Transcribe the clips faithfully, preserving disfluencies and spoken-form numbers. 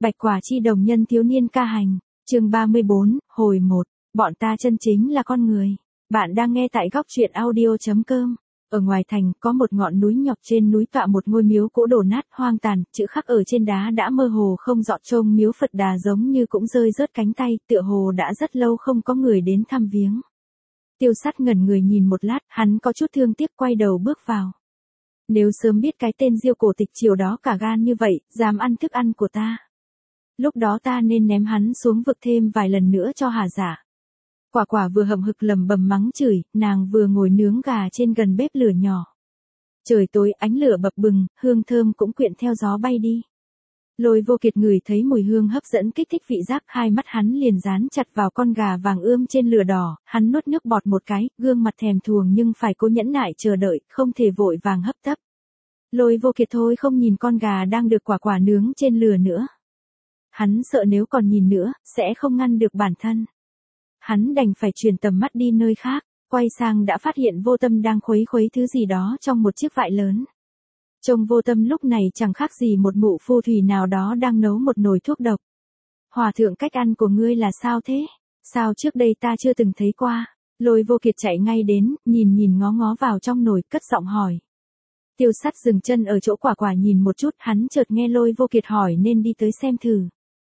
Bạch Quả Chi Đồng Nhân Thiếu Niên Ca Hành, chương ba mươi bốn, hồi một, bọn ta chân chính là con người. Bạn đang nghe tại góc truyện audio chấm com. Ở ngoài thành, có một ngọn núi nhọc, trên núi tọa một ngôi miếu cũ đổ nát hoang tàn, chữ khắc ở trên đá đã mơ hồ không rõ, trông miếu Phật Đà giống như cũng rơi rớt cánh tay, tựa hồ đã rất lâu không có người đến thăm viếng. Tiêu Sắt ngẩn người nhìn một lát, hắn có chút thương tiếc quay đầu bước vào. Nếu sớm biết cái tên Diêu Cổ Tịch chiều đó cả gan như vậy, dám ăn thức ăn của ta. Lúc đó ta nên ném hắn xuống vực thêm vài lần nữa cho hà dạ. Quả Quả vừa hậm hực lầm bầm mắng chửi, nàng vừa ngồi nướng gà trên gần bếp lửa nhỏ. Trời tối, ánh lửa bập bừng, hương thơm cũng quyện theo gió bay đi. Lôi Vô Kiệt ngửi thấy mùi hương hấp dẫn kích thích vị giác, hai mắt hắn liền dán chặt vào con gà vàng ươm trên lửa đỏ, hắn nuốt nước bọt một cái, gương mặt thèm thuồng nhưng phải cố nhẫn nại chờ đợi, không thể vội vàng hấp tấp. Lôi Vô Kiệt thôi không nhìn con gà đang được Quả Quả nướng trên lửa nữa. Hắn sợ nếu còn nhìn nữa, sẽ không ngăn được bản thân. Hắn đành phải chuyển tầm mắt đi nơi khác, quay sang đã phát hiện Vô Tâm đang khuấy khuấy thứ gì đó trong một chiếc vại lớn. Trông Vô Tâm lúc này chẳng khác gì một mụ phù thủy nào đó đang nấu một nồi thuốc độc. Hòa thượng, cách ăn của ngươi là sao thế? Sao trước đây ta chưa từng thấy qua? Lôi Vô Kiệt chạy ngay đến, nhìn nhìn ngó ngó vào trong nồi, cất giọng hỏi. Tiêu Sắt dừng chân ở chỗ Quả Quả nhìn một chút, hắn chợt nghe Lôi Vô Kiệt hỏi nên đi tới xem thử.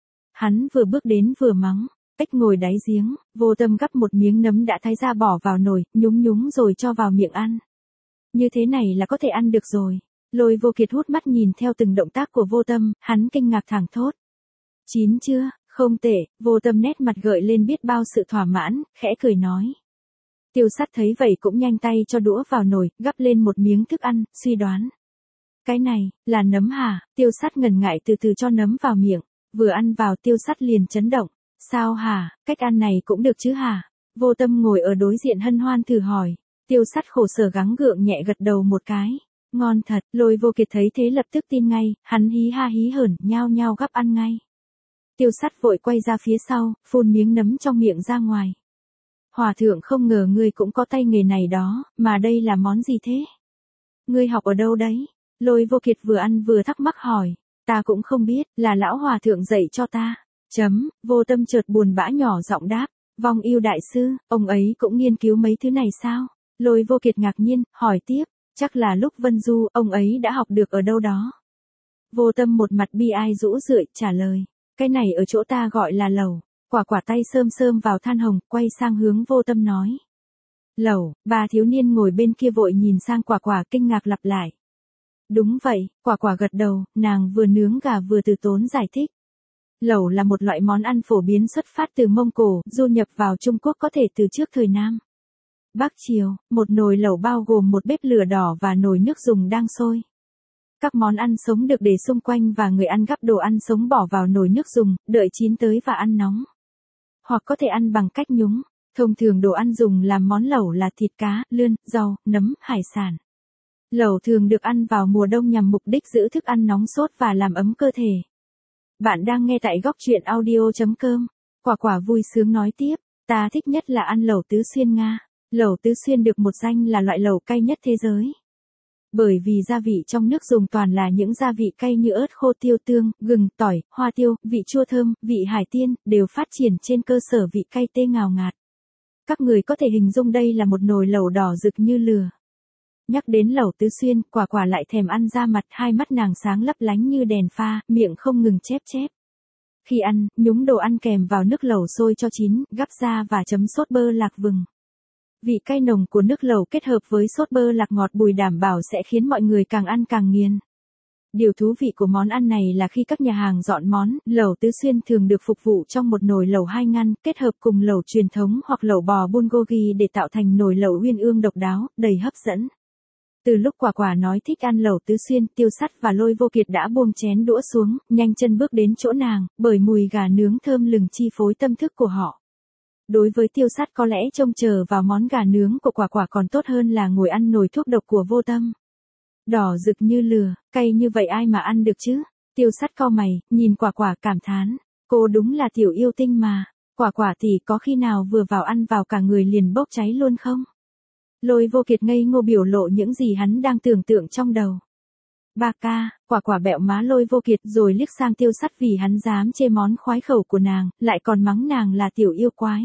Hắn vừa bước đến vừa mắng, cách ngồi đáy giếng. Vô Tâm gắp một miếng nấm đã thái ra bỏ vào nồi, nhúng nhúng rồi cho vào miệng ăn. Như thế này là có thể ăn được rồi. Lôi Vô Kiệt hút mắt nhìn theo từng động tác của Vô Tâm, hắn kinh ngạc thảng thốt. Chín chưa? Không tệ. Vô Tâm nét mặt gợi lên biết bao sự thỏa mãn, khẽ cười nói. Tiêu Sắt thấy vậy cũng nhanh tay cho đũa vào nồi, gắp lên một miếng thức ăn, suy đoán. Cái này, là nấm hả? Tiêu Sắt ngần ngại từ từ cho nấm vào miệng, vừa ăn vào Tiêu Sắt liền chấn động. Sao hả, cách ăn này cũng được chứ hả? Vô Tâm ngồi ở đối diện hân hoan thử hỏi. Tiêu Sắt khổ sở gắng gượng nhẹ gật đầu một cái. Ngon thật. Lôi Vô Kiệt thấy thế lập tức tin ngay, hắn hí ha hí hởn, nhao nhao gắp ăn ngay. Tiêu Sắt vội quay ra phía sau, phun miếng nấm trong miệng ra ngoài. Hòa thượng, không ngờ ngươi cũng có tay nghề này đó, mà đây là món gì thế? Ngươi học ở đâu đấy? Lôi Vô Kiệt vừa ăn vừa thắc mắc hỏi. Ta cũng không biết, là lão hòa thượng dạy cho ta. Chấm. Vô Tâm chợt buồn bã nhỏ giọng đáp. Vong Yêu đại sư, ông ấy cũng nghiên cứu mấy thứ này sao? Lôi Vô Kiệt ngạc nhiên, hỏi tiếp. Chắc là lúc Vân Du, ông ấy đã học được ở đâu đó. Vô Tâm một mặt bi ai rũ rượi, trả lời. Cái này ở chỗ ta gọi là lẩu. Quả Quả tay sơm sơm vào than hồng, quay sang hướng Vô Tâm nói. Lẩu. Ba thiếu niên ngồi bên kia vội nhìn sang Quả Quả kinh ngạc lặp lại. Đúng vậy. Quả Quả gật đầu, nàng vừa nướng gà vừa từ tốn giải thích. Lẩu là một loại món ăn phổ biến xuất phát từ Mông Cổ, du nhập vào Trung Quốc có thể từ trước thời Nam Bắc Triều. Một nồi lẩu bao gồm một bếp lửa đỏ và nồi nước dùng đang sôi. Các món ăn sống được để xung quanh và người ăn gắp đồ ăn sống bỏ vào nồi nước dùng, đợi chín tới và ăn nóng. Hoặc có thể ăn bằng cách nhúng. Thông thường đồ ăn dùng làm món lẩu là thịt cá, lươn, rau, nấm, hải sản. Lẩu thường được ăn vào mùa đông nhằm mục đích giữ thức ăn nóng sốt và làm ấm cơ thể. Bạn đang nghe tại góc truyện audio chấm com. Quả Quả vui sướng nói tiếp. Ta thích nhất là ăn lẩu Tứ Xuyên Nga. Lẩu Tứ Xuyên được một danh là loại lẩu cay nhất thế giới. Bởi vì gia vị trong nước dùng toàn là những gia vị cay như ớt khô, tiêu, tương, gừng, tỏi, hoa tiêu, vị chua thơm, vị hải tiên, đều phát triển trên cơ sở vị cay tê ngào ngạt. Các người có thể hình dung đây là một nồi lẩu đỏ rực như lửa. Nhắc đến lẩu Tứ Xuyên, Quả Quả lại thèm ăn ra mặt, hai mắt nàng sáng lấp lánh như đèn pha, miệng không ngừng chép chép. Khi ăn, nhúng đồ ăn kèm vào nước lẩu sôi cho chín, gắp ra và chấm sốt bơ lạc vừng. Vị cay nồng của nước lẩu kết hợp với sốt bơ lạc ngọt bùi đảm bảo sẽ khiến mọi người càng ăn càng nghiền. Điều thú vị của món ăn này là khi các nhà hàng dọn món, lẩu Tứ Xuyên thường được phục vụ trong một nồi lẩu hai ngăn, kết hợp cùng lẩu truyền thống hoặc lẩu bò bulgogi để tạo thành nồi lẩu uyên ương độc đáo, đầy hấp dẫn. Từ lúc Quả Quả nói thích ăn lẩu Tứ Xuyên, Tiêu Sắt và Lôi Vô Kiệt đã buông chén đũa xuống, nhanh chân bước đến chỗ nàng, bởi mùi gà nướng thơm lừng chi phối tâm thức của họ. Đối với Tiêu Sắt có lẽ trông chờ vào món gà nướng của Quả Quả còn tốt hơn là ngồi ăn nồi thuốc độc của Vô Tâm. Đỏ rực như lửa, cay như vậy ai mà ăn được chứ? Tiêu Sắt cau mày, nhìn Quả Quả cảm thán. Cô đúng là tiểu yêu tinh mà. Quả Quả thì có khi nào vừa vào ăn vào cả người liền bốc cháy luôn không? Lôi Vô Kiệt ngây ngô biểu lộ những gì hắn đang tưởng tượng trong đầu. Ba ca, quả quả bẹo má Lôi Vô Kiệt rồi liếc sang Tiêu Sắt vì hắn dám chê món khoái khẩu của nàng, lại còn mắng nàng là tiểu yêu quái.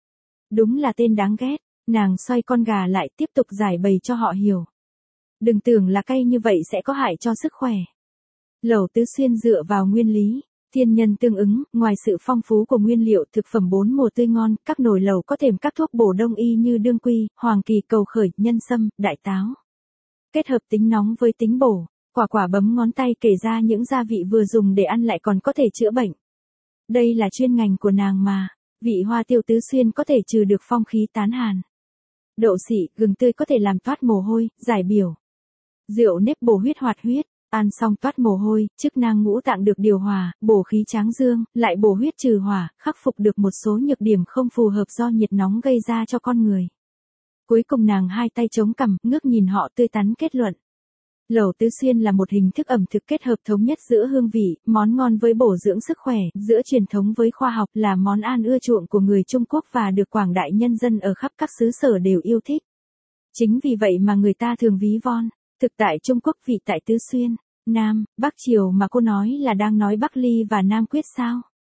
Đúng là tên đáng ghét, nàng xoay con gà lại tiếp tục giải bày cho họ hiểu. Đừng tưởng là cay như vậy sẽ có hại cho sức khỏe. Lẩu Tứ Xuyên dựa vào nguyên lý, thiên nhân tương ứng, ngoài sự phong phú của nguyên liệu thực phẩm bốn mùa tươi ngon, các nồi lẩu có thêm các thuốc bổ đông y như đương quy, hoàng kỳ, cầu khởi, nhân sâm, đại táo. Kết hợp tính nóng với tính bổ, quả quả bấm ngón tay kể ra những gia vị vừa dùng để ăn lại còn có thể chữa bệnh. Đây là chuyên ngành của nàng mà, vị hoa tiêu Tứ Xuyên có thể trừ được phong khí tán hàn. Đậu xị, gừng tươi có thể làm toát mồ hôi, giải biểu. Rượu nếp bổ huyết hoạt huyết, ăn xong toát mồ hôi, chức năng ngũ tạng được điều hòa, bổ khí tráng dương, lại bổ huyết trừ hỏa, khắc phục được một số nhược điểm không phù hợp do nhiệt nóng gây ra cho con người. Cuối cùng nàng hai tay chống cằm, ngước nhìn họ tươi tắn kết luận. Lẩu Tứ Xuyên là một hình thức ẩm thực kết hợp thống nhất giữa hương vị, món ngon với bổ dưỡng sức khỏe, giữa truyền thống với khoa học, là món ăn ưa chuộng của người Trung Quốc và được quảng đại nhân dân ở khắp các xứ sở đều yêu thích. Chính vì vậy mà người ta thường ví von, thực tại Trung Quốc vị tại Tứ Xuyên, Nam, Bắc Triều mà cô nói là đang nói Bắc Ly và Nam Quyết sao?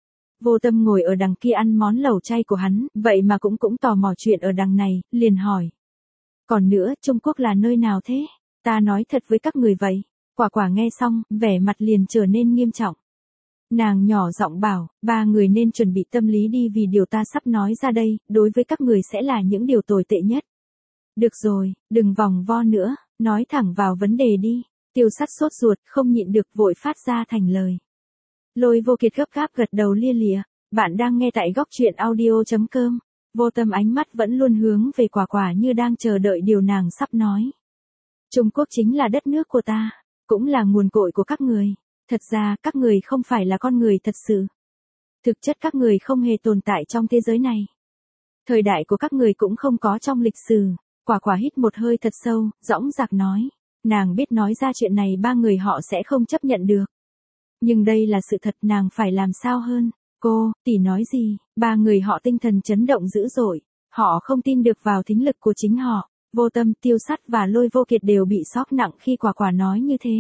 Vô Tâm ngồi ở đằng kia ăn món lẩu chay của hắn, vậy mà cũng cũng tò mò chuyện ở đằng này, liền hỏi. Còn nữa, Trung Quốc là nơi nào thế? Ta nói thật với các người vậy. Quả quả nghe xong, vẻ mặt liền trở nên nghiêm trọng. Nàng nhỏ giọng bảo, ba người nên chuẩn bị tâm lý đi vì điều ta sắp nói ra đây, đối với các người sẽ là những điều tồi tệ nhất. Được rồi, đừng vòng vo nữa, nói thẳng vào vấn đề đi. Tiêu Sắt sốt ruột, không nhịn được vội phát ra thành lời. Lôi Vô Kiệt gấp gáp gật đầu lia lịa. Bạn đang nghe tại góc truyện audio chấm com. Vô Tâm ánh mắt vẫn luôn hướng về quả quả như đang chờ đợi điều nàng sắp nói. Trung Quốc chính là đất nước của ta, cũng là nguồn cội của các người. Thật ra, các người không phải là con người thật sự. Thực chất các người không hề tồn tại trong thế giới này. Thời đại của các người cũng không có trong lịch sử. Quả quả hít một hơi thật sâu, dõng dạc nói. Nàng biết nói ra chuyện này ba người họ sẽ không chấp nhận được. Nhưng đây là sự thật, nàng phải làm sao hơn. Cô, tỷ nói gì? Ba người họ tinh thần chấn động dữ dội. Họ không tin được vào thính lực của chính họ. Vô Tâm, Tiêu Sắt và Lôi Vô Kiệt đều bị sốc nặng khi quả quả nói như thế.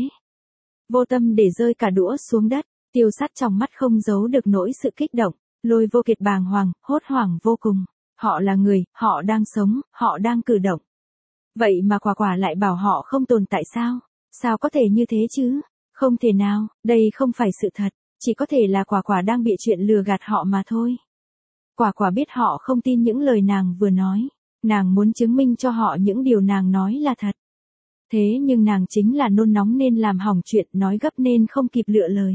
Vô Tâm để rơi cả đũa xuống đất. Tiêu Sắt trong mắt không giấu được nỗi sự kích động. Lôi Vô Kiệt bàng hoàng, hốt hoảng vô cùng. Họ là người, họ đang sống, họ đang cử động. Vậy mà quả quả lại bảo họ không tồn tại sao? Sao có thể như thế chứ? Không thể nào, đây không phải sự thật. Chỉ có thể là quả quả đang bịa chuyện lừa gạt họ mà thôi. Quả quả biết họ không tin những lời nàng vừa nói. Nàng muốn chứng minh cho họ những điều nàng nói là thật. Thế nhưng nàng chính là nôn nóng nên làm hỏng chuyện, nói gấp nên không kịp lựa lời.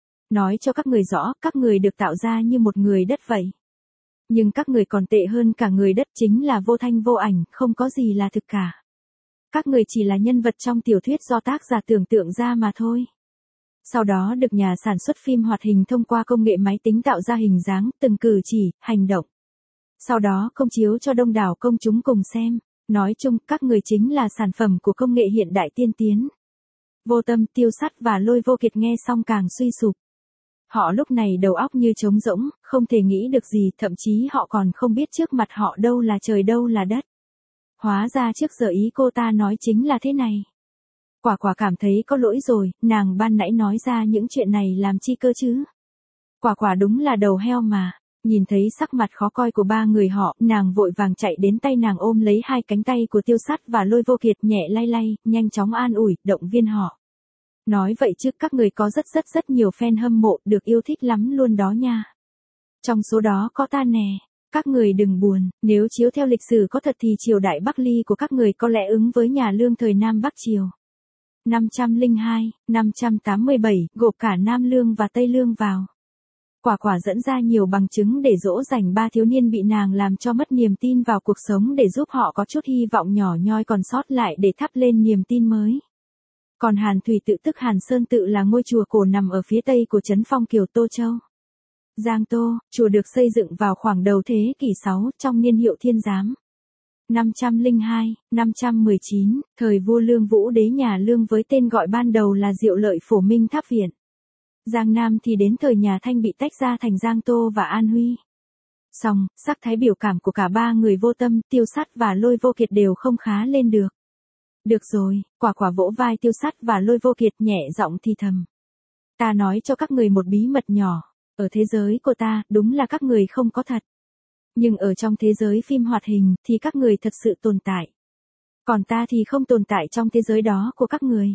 Nói cho các người rõ, các người được tạo ra như một người đất vậy. Nhưng các người còn tệ hơn cả người đất, chính là vô thanh vô ảnh, không có gì là thực cả. Các người chỉ là nhân vật trong tiểu thuyết do tác giả tưởng tượng ra mà thôi. Sau đó được nhà sản xuất phim hoạt hình thông qua công nghệ máy tính tạo ra hình dáng, từng cử chỉ, hành động. Sau đó công chiếu cho đông đảo công chúng cùng xem. Nói chung, các người chính là sản phẩm của công nghệ hiện đại tiên tiến. Vô Tâm, Tiêu Sắt và Lôi Vô Kiệt nghe xong càng suy sụp. Họ lúc này đầu óc như trống rỗng, không thể nghĩ được gì, thậm chí họ còn không biết trước mặt họ đâu là trời đâu là đất. Hóa ra trước giờ ý cô ta nói chính là thế này. Quả quả cảm thấy có lỗi rồi, nàng ban nãy nói ra những chuyện này làm chi cơ chứ. Quả quả đúng là đầu heo mà. Nhìn thấy sắc mặt khó coi của ba người họ, nàng vội vàng chạy đến tay nàng ôm lấy hai cánh tay của Tiêu Sắt và Lôi Vô Kiệt nhẹ lay lay, nhanh chóng an ủi, động viên họ. Nói vậy chứ các người có rất rất rất nhiều fan hâm mộ, được yêu thích lắm luôn đó nha. Trong số đó có ta nè. Các người đừng buồn, nếu chiếu theo lịch sử có thật thì triều đại Bắc Ly của các người có lẽ ứng với nhà Lương thời Nam Bắc Triều. năm trăm lẻ hai, năm trăm tám mươi bảy, gộp cả Nam Lương và Tây Lương vào. Quả quả dẫn ra nhiều bằng chứng để dỗ dành ba thiếu niên bị nàng làm cho mất niềm tin vào cuộc sống để giúp họ có chút hy vọng nhỏ nhoi còn sót lại để thắp lên niềm tin mới. Còn Hàn Thủy tự tức Hàn Sơn tự là ngôi chùa cổ nằm ở phía tây của trấn Phong Kiều Tô Châu. Giang Tô, chùa được xây dựng vào khoảng đầu thế kỷ sáu trong niên hiệu Thiên Giám. năm trăm lẻ hai, năm trăm mười chín, thời vua Lương Vũ đế nhà Lương với tên gọi ban đầu là Diệu Lợi Phổ Minh Tháp Viện. Giang Nam thì đến thời nhà Thanh bị tách ra thành Giang Tô và An Huy. Song, sắc thái biểu cảm của cả ba người Vô Tâm, Tiêu Sắt và Lôi Vô Kiệt đều không khá lên được. Được rồi, quả quả vỗ vai Tiêu Sắt và Lôi Vô Kiệt nhẹ giọng thì thầm. Ta nói cho các người một bí mật nhỏ, ở thế giới của ta, đúng là các người không có thật. Nhưng ở trong thế giới phim hoạt hình, thì các người thật sự tồn tại. Còn ta thì không tồn tại trong thế giới đó của các người.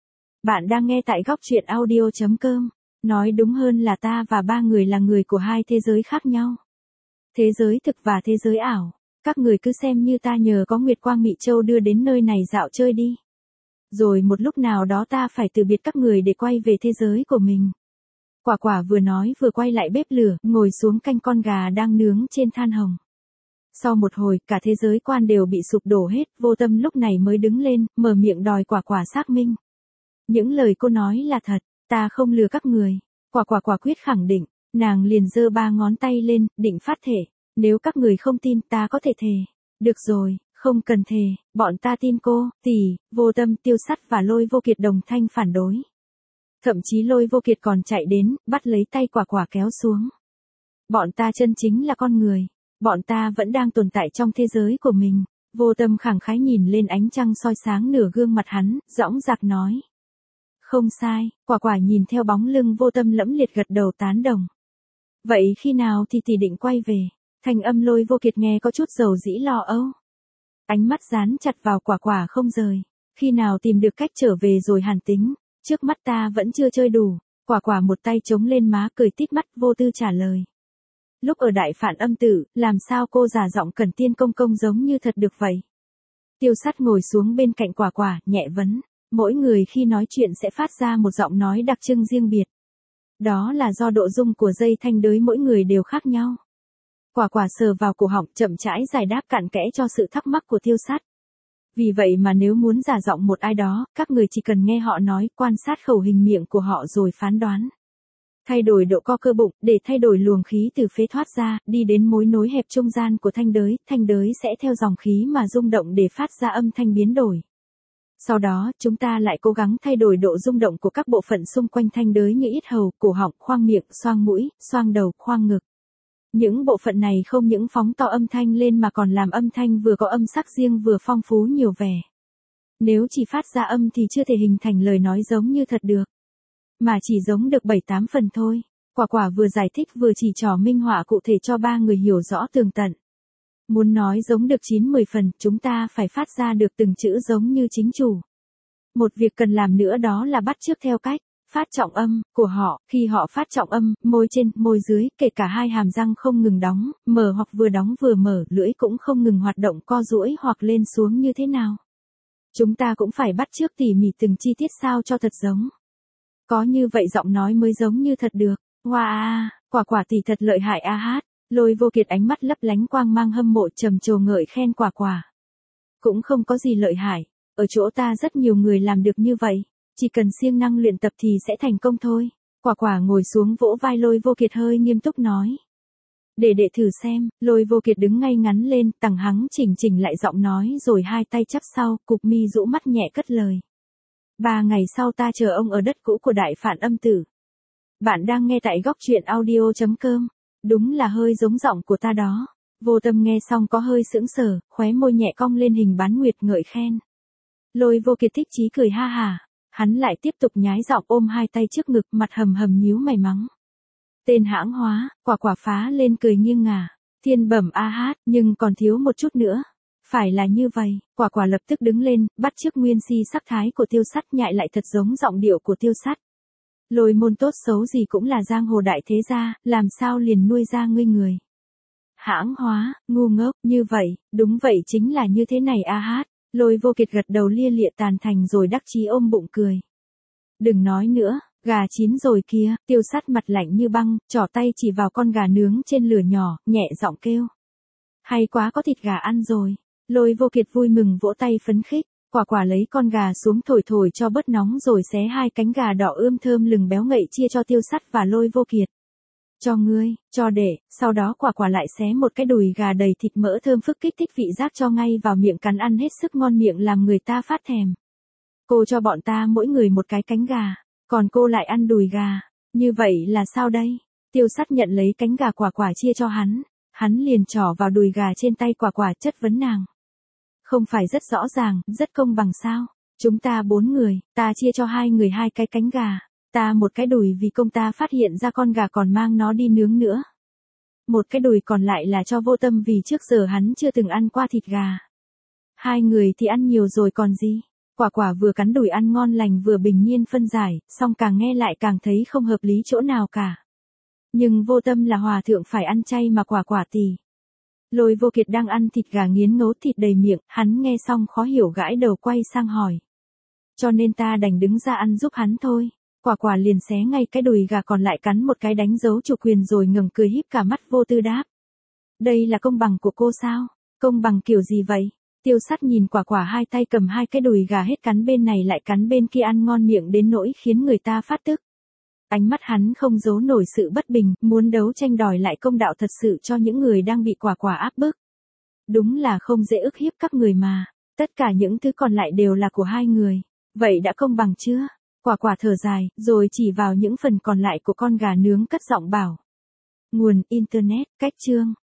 Bạn đang nghe tại góc truyện audio chấm com. Nói đúng hơn là ta và ba người là người của hai thế giới khác nhau. Thế giới thực và thế giới ảo. Các người cứ xem như ta nhờ có Nguyệt Quang Mị Châu đưa đến nơi này dạo chơi đi. Rồi một lúc nào đó ta phải từ biệt các người để quay về thế giới của mình. Quả quả vừa nói vừa quay lại bếp lửa, ngồi xuống canh con gà đang nướng trên than hồng. Sau một hồi, cả thế giới quan đều bị sụp đổ hết, Vô Tâm lúc này mới đứng lên, mở miệng đòi quả quả xác minh. Những lời cô nói là thật, ta không lừa các người. Quả quả quả quyết khẳng định, nàng liền giơ ba ngón tay lên, định phát thể. Nếu các người không tin ta có thể thề. Được rồi, không cần thề, bọn ta tin cô, tỷ. Vô Tâm, Tiêu Sắt và Lôi Vô Kiệt đồng thanh phản đối. Thậm chí Lôi Vô Kiệt còn chạy đến, bắt lấy tay quả quả kéo xuống. Bọn ta chân chính là con người. Bọn ta vẫn đang tồn tại trong thế giới của mình. Vô Tâm khẳng khái nhìn lên ánh trăng soi sáng nửa gương mặt hắn, dõng dạc nói. Không sai, quả quả nhìn theo bóng lưng Vô Tâm lẫm liệt gật đầu tán đồng. Vậy khi nào thì tỷ định quay về? Thanh âm Lôi Vô Kiệt nghe có chút dầu dĩ lo âu. Ánh mắt dán chặt vào quả quả không rời. Khi nào tìm được cách trở về rồi hàn tính. Trước mắt ta vẫn chưa chơi đủ. Quả quả một tay chống lên má cười tít mắt vô tư trả lời. Lúc ở đại phản âm tử, làm sao cô giả giọng Cẩn Tiên công công giống như thật được vậy? Tiêu Sắt ngồi xuống bên cạnh quả quả, nhẹ vấn. Mỗi người khi nói chuyện sẽ phát ra một giọng nói đặc trưng riêng biệt. Đó là do độ rung của dây thanh đới mỗi người đều khác nhau. Quả quả sờ vào cổ họng chậm rãi giải đáp cặn kẽ cho sự thắc mắc của Tiêu Sắt. Vì vậy mà nếu muốn giả giọng một ai đó, các người chỉ cần nghe họ nói, quan sát khẩu hình miệng của họ rồi phán đoán. Thay đổi độ co cơ bụng, để thay đổi luồng khí từ phế thoát ra, đi đến mối nối hẹp trung gian của thanh đới, thanh đới sẽ theo dòng khí mà rung động để phát ra âm thanh biến đổi. Sau đó, chúng ta lại cố gắng thay đổi độ rung động của các bộ phận xung quanh thanh đới như yết hầu, cổ họng, khoang miệng, xoang mũi, xoang đầu, khoang ngực. Những bộ phận này không những phóng to âm thanh lên mà còn làm âm thanh vừa có âm sắc riêng vừa phong phú nhiều vẻ. Nếu chỉ phát ra âm thì chưa thể hình thành lời nói giống như thật được. Mà chỉ giống được bảy tám phần thôi. Quả quả vừa giải thích vừa chỉ trỏ minh họa cụ thể cho ba người hiểu rõ tường tận. Muốn nói giống được chín mười phần, chúng ta phải phát ra được từng chữ giống như chính chủ. Một việc cần làm nữa đó là bắt chước theo cách phát trọng âm của họ. Khi họ phát trọng âm, môi trên, môi dưới, kể cả hai hàm răng không ngừng đóng, mở hoặc vừa đóng vừa mở, lưỡi cũng không ngừng hoạt động co duỗi hoặc lên xuống như thế nào. Chúng ta cũng phải bắt chước tỉ mỉ từng chi tiết sao cho thật giống. Có như vậy giọng nói mới giống như thật được. Wow, quả quả tỷ thật lợi hại a hát. Lôi Vô Kiệt ánh mắt lấp lánh quang mang hâm mộ trầm trồ ngợi khen quả quả. Cũng không có gì lợi hại. Ở chỗ ta rất nhiều người làm được như vậy. Chỉ cần siêng năng luyện tập thì sẽ thành công thôi. Quả quả ngồi xuống vỗ vai Lôi Vô Kiệt hơi nghiêm túc nói. Để đệ thử xem. Lôi Vô Kiệt đứng ngay ngắn lên, tằng hắng chỉnh chỉnh lại giọng nói rồi hai tay chắp sau, cục mi rũ mắt nhẹ cất lời. Ba ngày sau ta chờ ông ở đất cũ của đại phản âm tử. Bạn đang nghe tại góc truyện audio chấm com. Đúng là hơi giống giọng của ta đó. Vô Tâm nghe xong có hơi sững sờ, khóe môi nhẹ cong lên hình bán nguyệt ngợi khen. Lôi Vô Kiệt thích chí cười ha hà. Hắn lại tiếp tục nhái giọng ôm hai tay trước ngực, mặt hầm hầm nhíu mày mắng. Tên hãng hóa, quả quả phá lên cười nghiêng ngả. Thiên bẩm a hát, nhưng còn thiếu một chút nữa. Phải là như vậy, quả quả lập tức đứng lên, bắt chước nguyên si sắc thái của Tiêu Sắt nhại lại thật giống giọng điệu của Tiêu Sắt. Lôi môn tốt xấu gì cũng là giang hồ đại thế gia, làm sao liền nuôi ra ngươi người. Hãng hóa, ngu ngốc, như vậy, đúng vậy chính là như thế này a hát. Lôi Vô Kiệt gật đầu lia lịa tàn thành rồi đắc chí ôm bụng cười. Đừng nói nữa, gà chín rồi kia. Tiêu Sắt mặt lạnh như băng, trỏ tay chỉ vào con gà nướng trên lửa nhỏ, nhẹ giọng kêu. Hay quá, có thịt gà ăn rồi. Lôi Vô Kiệt vui mừng vỗ tay phấn khích. Quả quả lấy con gà xuống thổi thổi cho bớt nóng rồi xé hai cánh gà đỏ ươm thơm lừng béo ngậy chia cho Tiêu Sắt và Lôi Vô Kiệt. Cho ngươi, cho đệ. Sau đó quả quả lại xé một cái đùi gà đầy thịt mỡ thơm phức kích thích vị giác cho ngay vào miệng cắn ăn hết sức ngon miệng làm người ta phát thèm. Cô cho bọn ta mỗi người một cái cánh gà, còn cô lại ăn đùi gà. Như vậy là sao đây? Tiêu Sắt nhận lấy cánh gà quả quả chia cho hắn. Hắn liền trỏ vào đùi gà trên tay quả quả chất vấn nàng. Không phải rất rõ ràng, rất công bằng sao? Chúng ta bốn người, ta chia cho hai người hai cái cánh gà. Ta một cái đùi vì công ta phát hiện ra con gà còn mang nó đi nướng nữa. Một cái đùi còn lại là cho Vô Tâm vì trước giờ hắn chưa từng ăn qua thịt gà. Hai người thì ăn nhiều rồi còn gì. Quả Quả vừa cắn đùi ăn ngon lành vừa bình nhiên phân giải, song càng nghe lại càng thấy không hợp lý chỗ nào cả. Nhưng Vô Tâm là hòa thượng phải ăn chay mà Quả Quả thì. Lôi Vô Kiệt đang ăn thịt gà nghiến ngấu thịt đầy miệng, hắn nghe xong khó hiểu gãi đầu quay sang hỏi. Cho nên ta đành đứng ra ăn giúp hắn thôi. Quả Quả liền xé ngay cái đùi gà còn lại cắn một cái đánh dấu chủ quyền rồi ngẩng cười híp cả mắt vô tư đáp. Đây là công bằng của cô sao? Công bằng kiểu gì vậy? Tiêu Sắt nhìn Quả Quả hai tay cầm hai cái đùi gà hết cắn bên này lại cắn bên kia ăn ngon miệng đến nỗi khiến người ta phát tức. Ánh mắt hắn không giấu nổi sự bất bình, muốn đấu tranh đòi lại công đạo thật sự cho những người đang bị Quả Quả áp bức. Đúng là không dễ ức hiếp các người mà, tất cả những thứ còn lại đều là của hai người. Vậy đã công bằng chưa? Quả Quả thở dài, rồi chỉ vào những phần còn lại của con gà nướng cất giọng bảo. Nguồn Internet, cách chương.